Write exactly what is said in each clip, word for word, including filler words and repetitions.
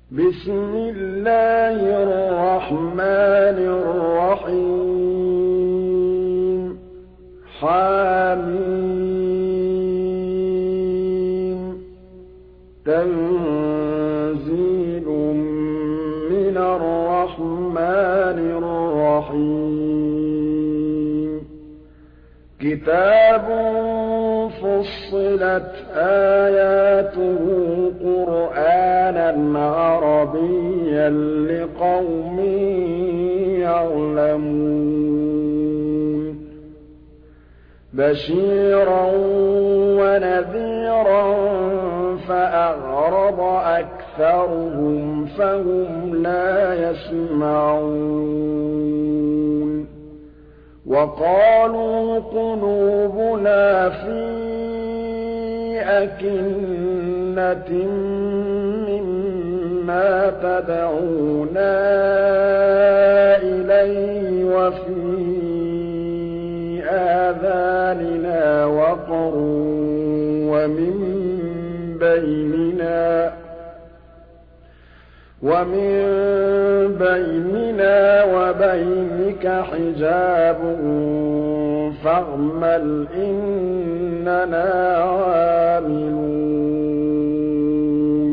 بسم الله الرحمن الرحيم حميم تنزيل من الرحمن الرحيم كتاب فصلت آياته قرآنا عربيا لقوم يعلمون بشيرا ونذيرا فأعرض أكثرهم فهم لا يسمعون وقالوا قلوبنا في أكنة مما تدعونا إليه وفي آذاننا وقر ومن بيننا ومن بيننا وبينك حجاب فاعمل إننا عاملون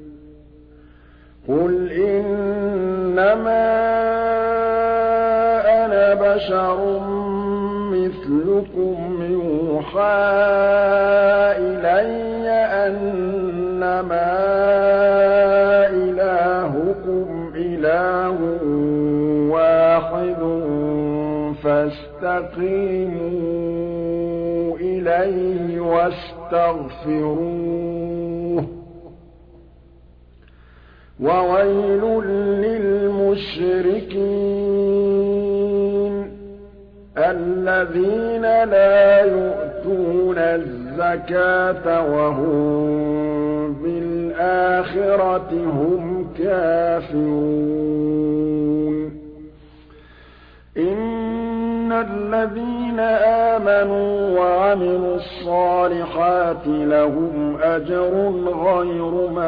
قل إنما أنا بشر مثلكم يوحى إلي أنما إلهكم إله واحد فاستقيموا إليه واستغفروه وويل للمشركين الذين لا يؤتون الزكاة وهم بالآخرة هم كافرون إن الذين آمنوا وعملوا الصالحات لهم أجر غير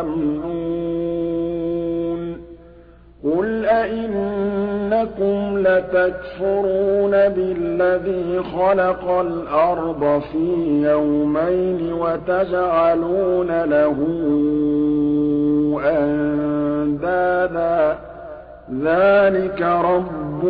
ممنون قل أئنكم لتكفرون بالذي خلق الأرض في يومين وتجعلون له أندادا ذلك رب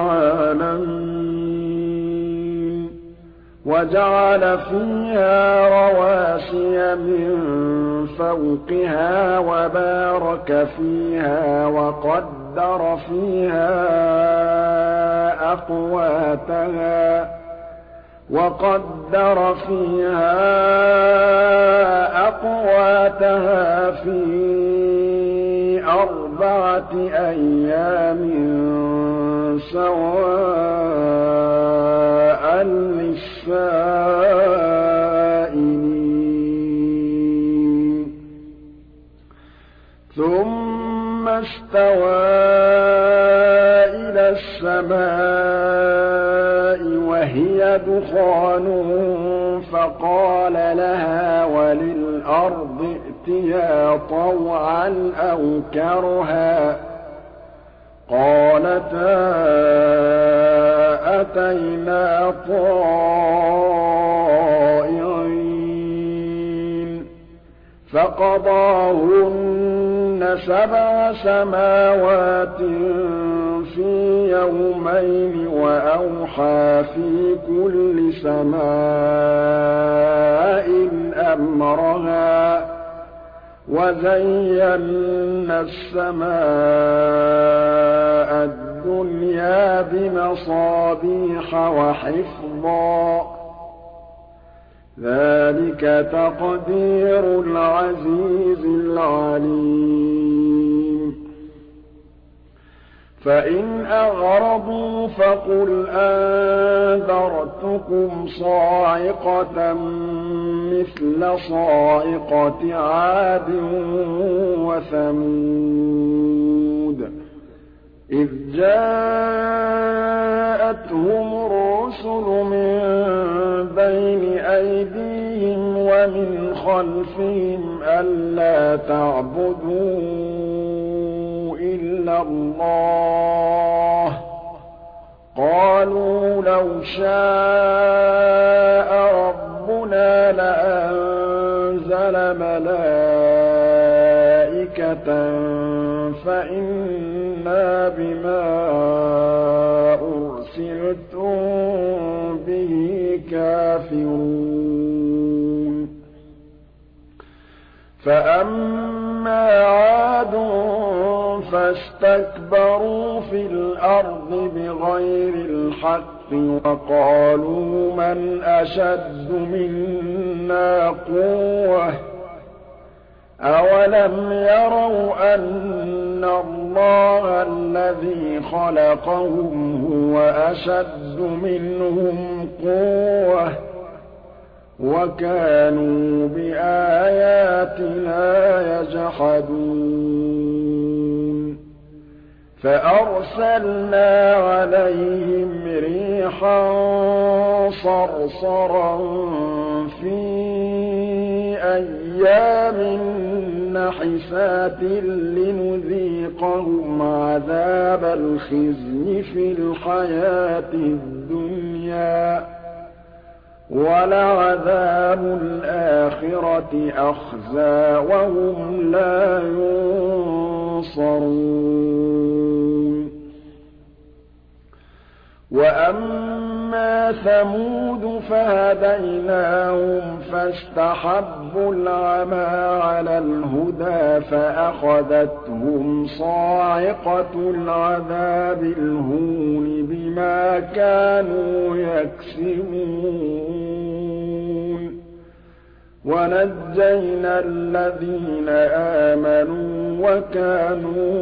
العالمين وجعل فيها رواسي من فوقها وبارك فيها وقدر فيها أقواتها وقدر فيها أقواتها في أربعة أيام سواء للسائلين ثم استوى إلى السماء وهي دخان فقال لها وللأرض ائتيا طوعا أو كرها قالتا أتينا طائعين فقضاهن سبع سماوات في يومين وأوحى في كل سماء أمرها وزينا السماء الدنيا بمصابيح وحفظا ذلك تقدير العزيز العليم فإن أعرضوا فقل أنذرتكم صاعقة مثل صاعقة عاد وثمود إذ جاءتهم الرسل من بين أيديهم ومن ومن خلفهم ألا تعبدوا اللَّهَ قَالُوا لَوْ شَاءَ رَبُّنَا لَأَنزَلَ مَلَائِكَةً فَإِنَّا بِمَا أُرْسِلْتُم بِهِ كَافِرُونَ فَأَمَّا عَادٌ فَاسْتَكْبَرُوا فِي الْأَرْضِ بِغَيْرِ الْحَقِّ وَقَالُوا مَنْ أَشَدُّ مِنَّا قُوَّةً ۖ أَوَلَمْ يَرَوْا أَنَّ اللَّهَ الَّذِي خَلَقَهُمْ هُوَ أَشَدُّ مِنْهُمْ قُوَّةً ۖ وَكَانُوا بِآيَاتِنَا يَجْحَدُونَ فَأَرْسَلْنَا عَلَيْهِمْ رِيحًا صَرْصَرًا فِي أَيَّامٍ نَّحِسَاتٍ لِّنُذِيقَهُمْ عَذَابَ الْخِزْيِ فِي الْحَيَاةِ الدُّنْيَا ۖ وَلَعَذَابُ الْآخِرَةِ أَخْزَىٰ وَهُمْ لَا يُنصَرُونَ وَأَمَّا ثَمُودُ فَهَدَيْنَاهُمْ فَاسْتَحَبُّوا الْعَمَىٰ عَلَى الْهُدَىٰ فَأَخَذَتْهُمْ صَاعِقَةُ الْعَذَابِ الْهُونِ بِمَا كَانُوا يَكْسِبُونَ وَنَجَّيْنَا الَّذِينَ آمَنُوا وَكَانُوا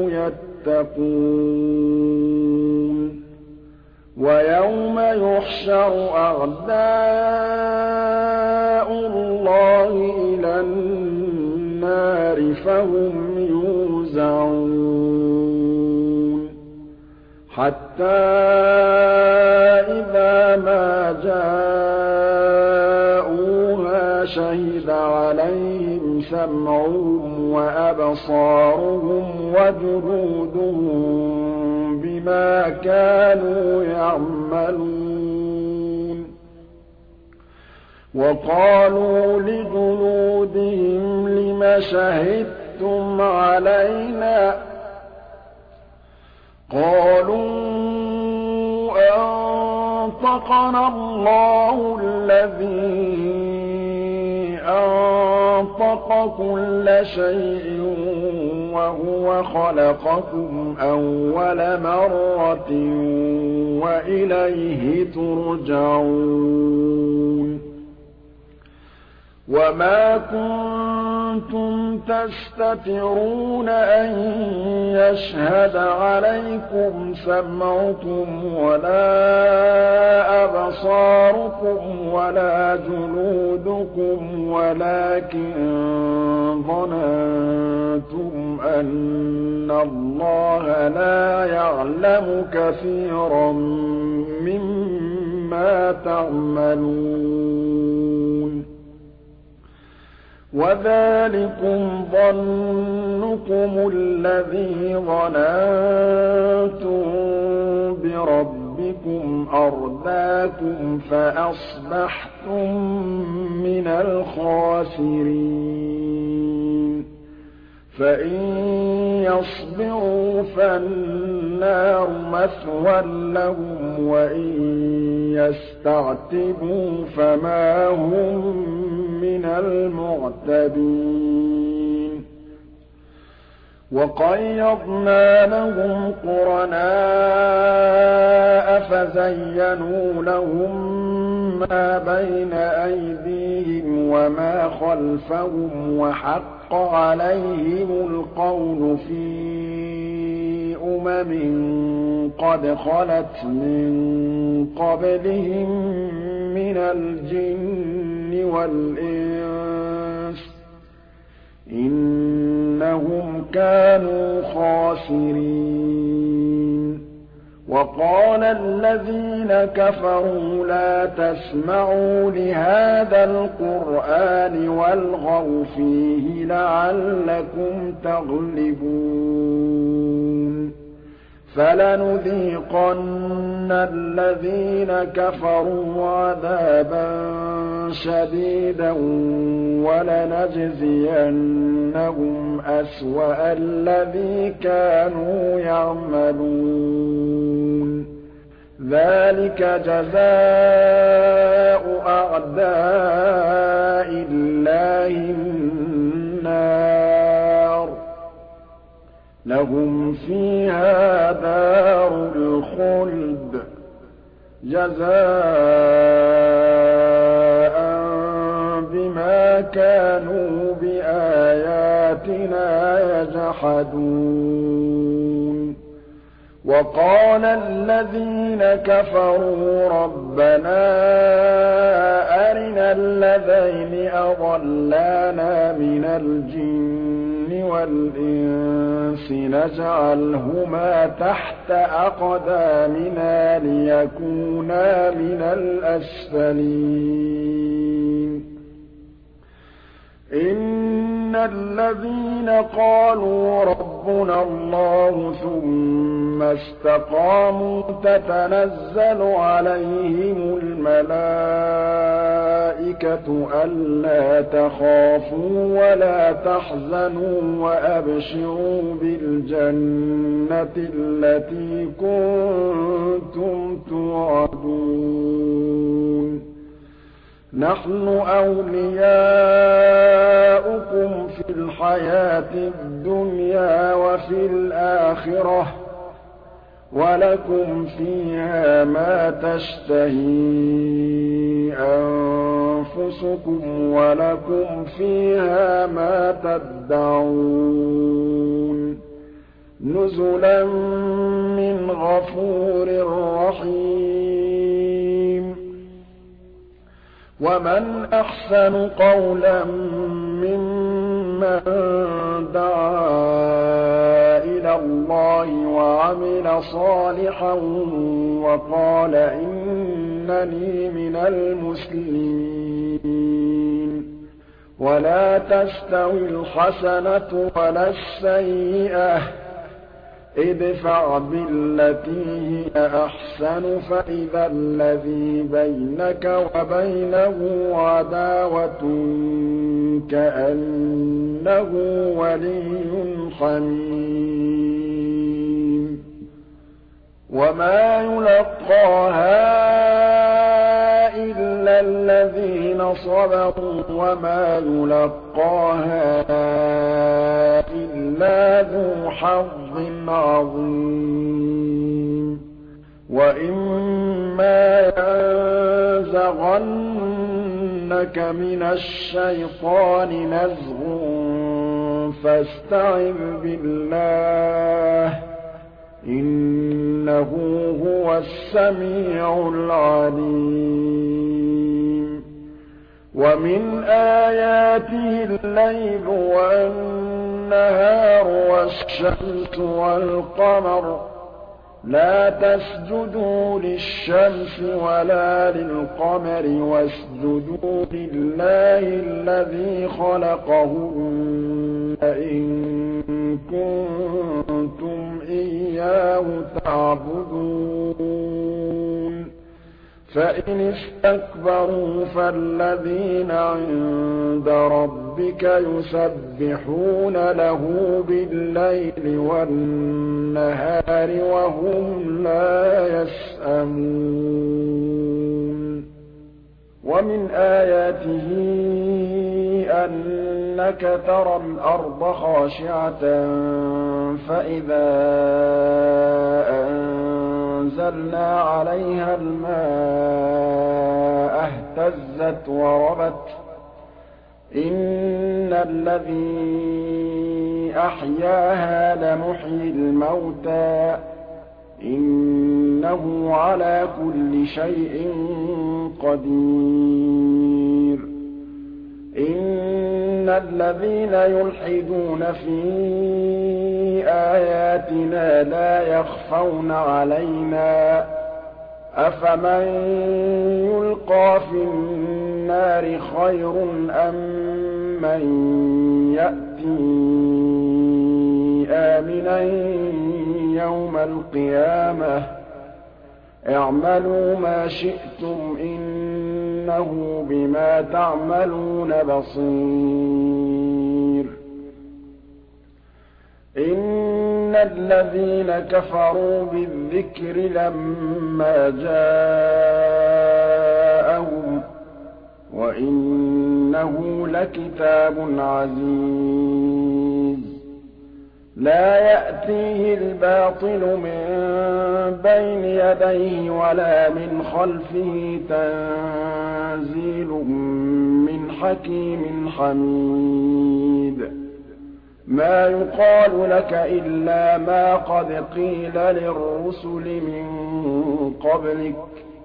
يَتَّقُونَ وَيَوْمَ يُحْشَرُ أَعْدَاءُ اللَّهِ إِلَى النَّارِ فَهُمْ يُوزَعُونَ حَتَّىٰ إِذَا مَا جَاءُوهَا شَهِدَ عَلَيْهِمْ سَمْعُهُمْ وَأَبْصَارُهُمْ وَجُلُودُهُم بِمَا كَانُوا يَعْمَلُونَ وَقَالُوا لِجُلُودِهِمْ لِمَ شَهِدتُّمْ عَلَيْنَا ۖ قَالُوا أَنطَقَنَا اللَّهُ الَّذِي أَنطَقَ كُلَّ شَيْءٍ وَهُوَ خَلَقَكُمْ أَوَّلَ مَرَّةٍ وَإِلَيْهِ تُرْجَعُونَ وَمَا كُنتُمْ تَسْتَتِرُونَ أَن يَشْهَدَ عَلَيْكُمْ سَمْعُكُمْ وَلَا أَبْصَارُكُمْ وَلَا جُلُودُكُمْ وَلَٰكِن ظَنَنتُمْ أَنَّ اللَّهَ لَا يَعْلَمُ كَثِيرًا مِّمَّا تَعْمَلُونَ وَذَٰلِكُمْ ظَنُّكُمُ الَّذِي ظَنَنتُم بِرَبِّكُمْ أَرْدَاكُمْ فَأَصْبَحْتُم مِّنَ الْخَاسِرِينَ فَإِن يَصْبِرُوا فَالنَّارُ مَثْوًى لَّهُمْ وَإِن يَسْتَعْتِبُوا فَمَا هُم مِّنَ الْمُعْتَبِينَ وَقَيَّضْنَا لَهُمْ قُرَنَاءَ فَزَيَّنُوا لَهُم مَّا بَيْنَ أَيْدِيهِمْ وَمَا خَلْفَهُمْ وَحَقَّ عَلَيْهِمُ الْقَوْلُ فِي أُمَمٍ قَدْ خَلَتْ مِن قَبْلِهِم مِّنَ الْجِنِّ وَالْإِنسِ ۖ إِنَّهُمْ كَانُوا خَاسِرِينَ وَقَالَ الَّذِينَ كَفَرُوا لَا تَسْمَعُوا لِهَٰذَا الْقُرْآنِ وَالْغَوْا فِيهِ لَعَلَّكُمْ تَغْلِبُونَ فَلَنُذِيقَنَّ الَّذِينَ كَفَرُوا عَذَابًا شَدِيدًا وَلَنَجْزِيَنَّهُمْ أَسْوَأَ الَّذِي كَانُوا يَعْمَلُونَ ذَلِكَ جَزَاءُ أَعْدَاءِ اللَّهِ النَّارُ لَهُمْ فِيهَا دَارُ الْخُلْدِ جَزَاءً بِمَا كَانُوا بِآيَاتِنَا يَجْحَدُونَ وَقَالَ الَّذِينَ كَفَرُوا رَبَّنَا أَرِنَا اللَّذَيْنِ أَضَلَّانَا مِنَ الْجِنِّ وَالْإِنسِ نَجْعَلْهُمَا تَحْتَ أَقْدَامِنَا لِيَكُونَا مِنَ الْأَسْفَلِينَ إِنَّ الَّذِينَ قَالُوا رَبُّنَا اللَّهُ ثُمَّ اسْتَقَامُوا تَتَنَزَّلُ عَلَيْهِمُ الْمَلَائِكَةُ أَلَّا تَخَافُوا وَلَا تَحْزَنُوا وَأَبْشِرُوا بِالْجَنَّةِ الَّتِي كُنتُمْ تُوعَدُونَ نَحْنُ أَوْلِيَاؤُكُمْ فِي الْحَيَاةِ الدُّنْيَا وَفِي الْآخِرَةِ ۖ وَلَكُمْ فِيهَا مَا تَشْتَهِي أَنفُسُكُمْ وَلَكُمْ فِيهَا مَا تَدَّعُونَ نُزُلًا مِّنْ غَفُورٍ رَّحِيمٍ وَمَنْ أَحْسَنُ قَوْلًا مِّمَّن دَعَا إِلَى اللَّهِ وَعَمِلَ صَالِحًا وَقَالَ إِنَّنِي مِنَ الْمُسْلِمِينَ وَلَا تَسْتَوِي الْحَسَنَةُ وَلَا السَّيِّئَةُ ۚ ادْفَعْ بِالَّتِي هِيَ أَحْسَنُ فَإِذَا الَّذِي بَيْنَكَ وَبَيْنَهُ عَدَاوَةٌ كَأَنَّهُ وَلِيٌّ حَمِيمٌ وَمَا يُلَقَّاهَا إِلَّا الَّذِينَ صَبَرُوا وَمَا يُلَقَّاهَا إِلَّا ذُو حَظٍّ عَظِيمٍ وَإِمَّا يَنزَغَنَّكَ مِنَ الشَّيْطَانِ نَزْغٌ فَاسْتَعِذْ بِاللَّهِ ۖ إِنَّهُ هُوَ السَّمِيعُ الْعَلِيمُ وَمِنْ آيَاتِهِ اللَّيْلُ وَالنَّهَارُ وَالشَّمْسُ وَالْقَمَرُ ۚ لَا تَسْجُدُوا لِلشَّمْسِ وَلَا لِلْقَمَرِ وَاسْجُدُوا لِلَّهِ الَّذِي خَلَقَهُنَّ إِن كُنتُمْ إِيَّاهُ تَعْبُدُونَ فَإِنِ اسْتَكْبَرُوا فَالَّذِينَ عِندَ رَبِّكَ يُسَبِّحُونَ لَهُ بِاللَّيْلِ وَالنَّهَارِ وَهُمْ لَا يَسْأَمُونَ وَمِنْ آيَاتِهِ أَنَّكَ تَرَى الْأَرْضَ خَاشِعَةً فَإِذَا أَنزَلْنَا عَلَيْهَا الْمَاءَ اهْتَزَّتْ وَرَبَتْ ۚ إِنَّ الَّذِي أَحْيَاهَا لَمُحْيِي الْمَوْتَىٰ ۚ إِنَّهُ عَلَىٰ كُلِّ شَيْءٍ قَدِيرٌ إِنَّ الَّذِينَ يُلْحِدُونَ فِي آيَاتِنَا لَا يَخْفَوْنَ عَلَيْنَا ۗ أَفَمَن يُلْقَىٰ فِي النَّارِ خَيْرٌ أَم مَّن يَأْتِي آمِنًا يوم القيامة اعملوا ما شئتم إنه بما تعملون بصير إن الذين كفروا بالذكر لما جاءهم وإنه لكتاب عزيز لا يأتيه الباطل من بين يديه ولا من خلفه تنزيل من حكيم حميد ما يقال لك إلا ما قد قيل للرسل من قبلك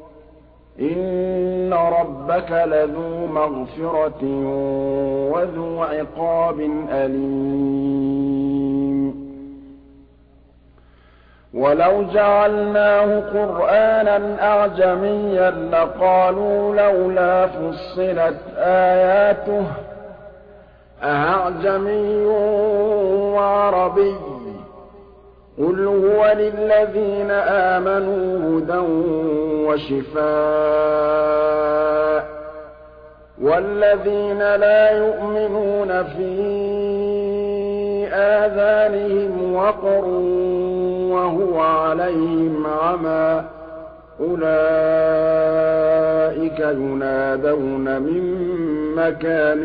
إن ربك لذو مغفرة وذو عقاب أليم ولو جعلناه قرآنا أعجميا لقالوا لولا فصلت آياته أأعجمي وعربي قل هو للذين آمنوا هدى وشفاء والذين لا يؤمنون في آذانهم وقر وهو عليهم عمى أولئك ينادون من مكان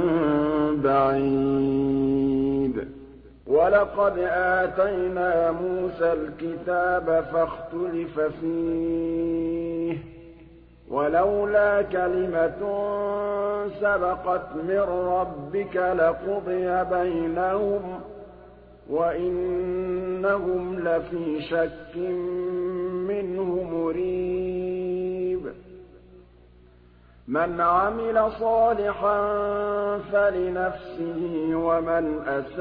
بعيد ولقد آتينا موسى الكتاب فاختلف فيه ولولا كلمة سبقت من ربك لقضي بينهم وإنهم لفي شك منه مريب من عمل صالحا فلنفسه ومن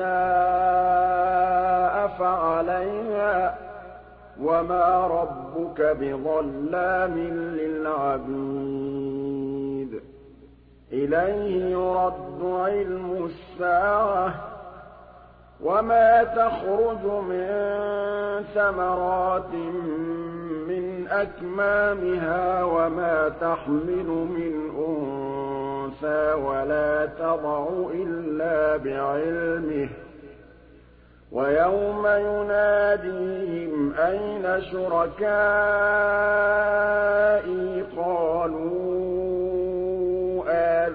أساء فعليها وما ربك بظلام للعبيد إليه يرد علم الساعة وما تخرج من ثمرات من أكمامها وما تحمل من أنثى ولا تضع إلا بعلمه ويوم يناديهم أين شركائي قالوا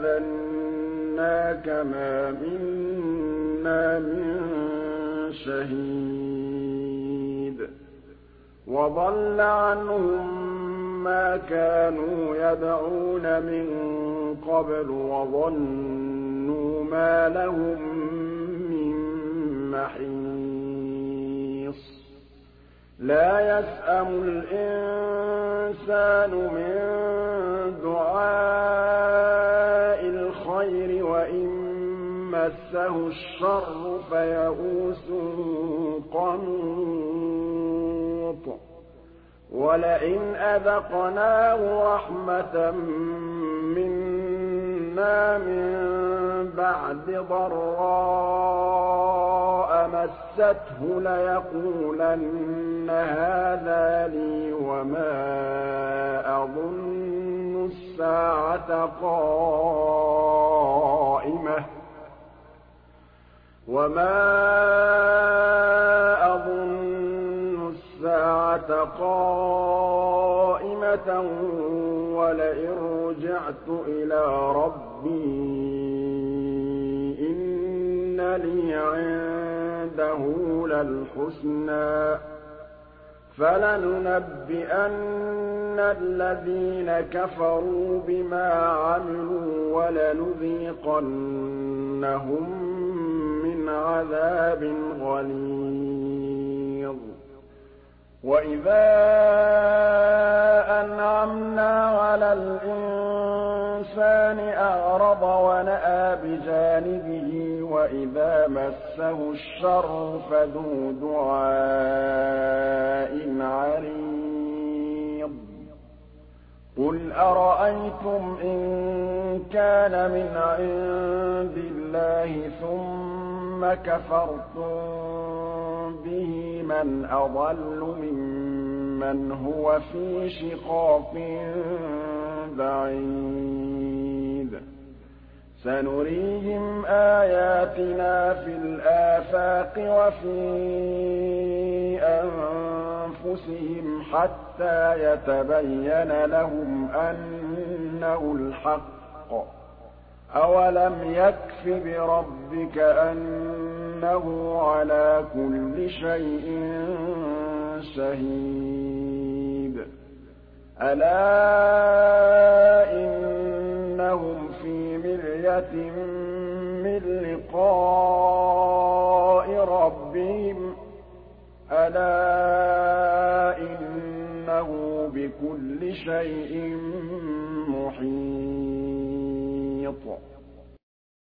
آذناك ما منا من شهيد وضل عنهم ما كانوا يدعون من قبل وظنوا ما لهم من محيص لا يسأم الإنسان من دعاء الخير وإن مسه الشر فيئوس قنوط ولئن أذقناه رحمة منا من بعد ضراء مسته ليقولن هذا لي وما أظن الساعة قائمة وما أظن الساعة قائمة ولئن رجعت إلى ربي إن لي عنده للحسنى فلننبئن الذين كفروا بما عملوا ولنذيقنهم من عذاب غليظ وإذا أنعمنا على الإنسان أعرض ونأى بجانبه وإذا مسه الشر فذو دعاء عريض قل أرأيتم إن كان من عند الله ثم كفرتم به من مَّنْ أَضَلُّ مِمَّنْ هُوَ فِي شِقَاقٍ بَعِيدٍ سَنُرِيهِمْ آيَاتِنَا فِي الْآفَاقِ وَفِي أَنفُسِهِمْ حَتَّىٰ يَتَبَيَّنَ لَهُمْ أَنَّهُ الْحَقُّ ۗ أَوَلَمْ يَكْفِ بِرَبِّكَ أَنَّهُ عَلَىٰ كُلِّ شَيْءٍ شَهِيدٌ أَلَا إِنَّهُمْ فِي مِرْيَةٍ مِّن لِّقَاءِ رَبِّهِمْ أَلَا إِنَّهُ بِكُلِّ شَيْءٍ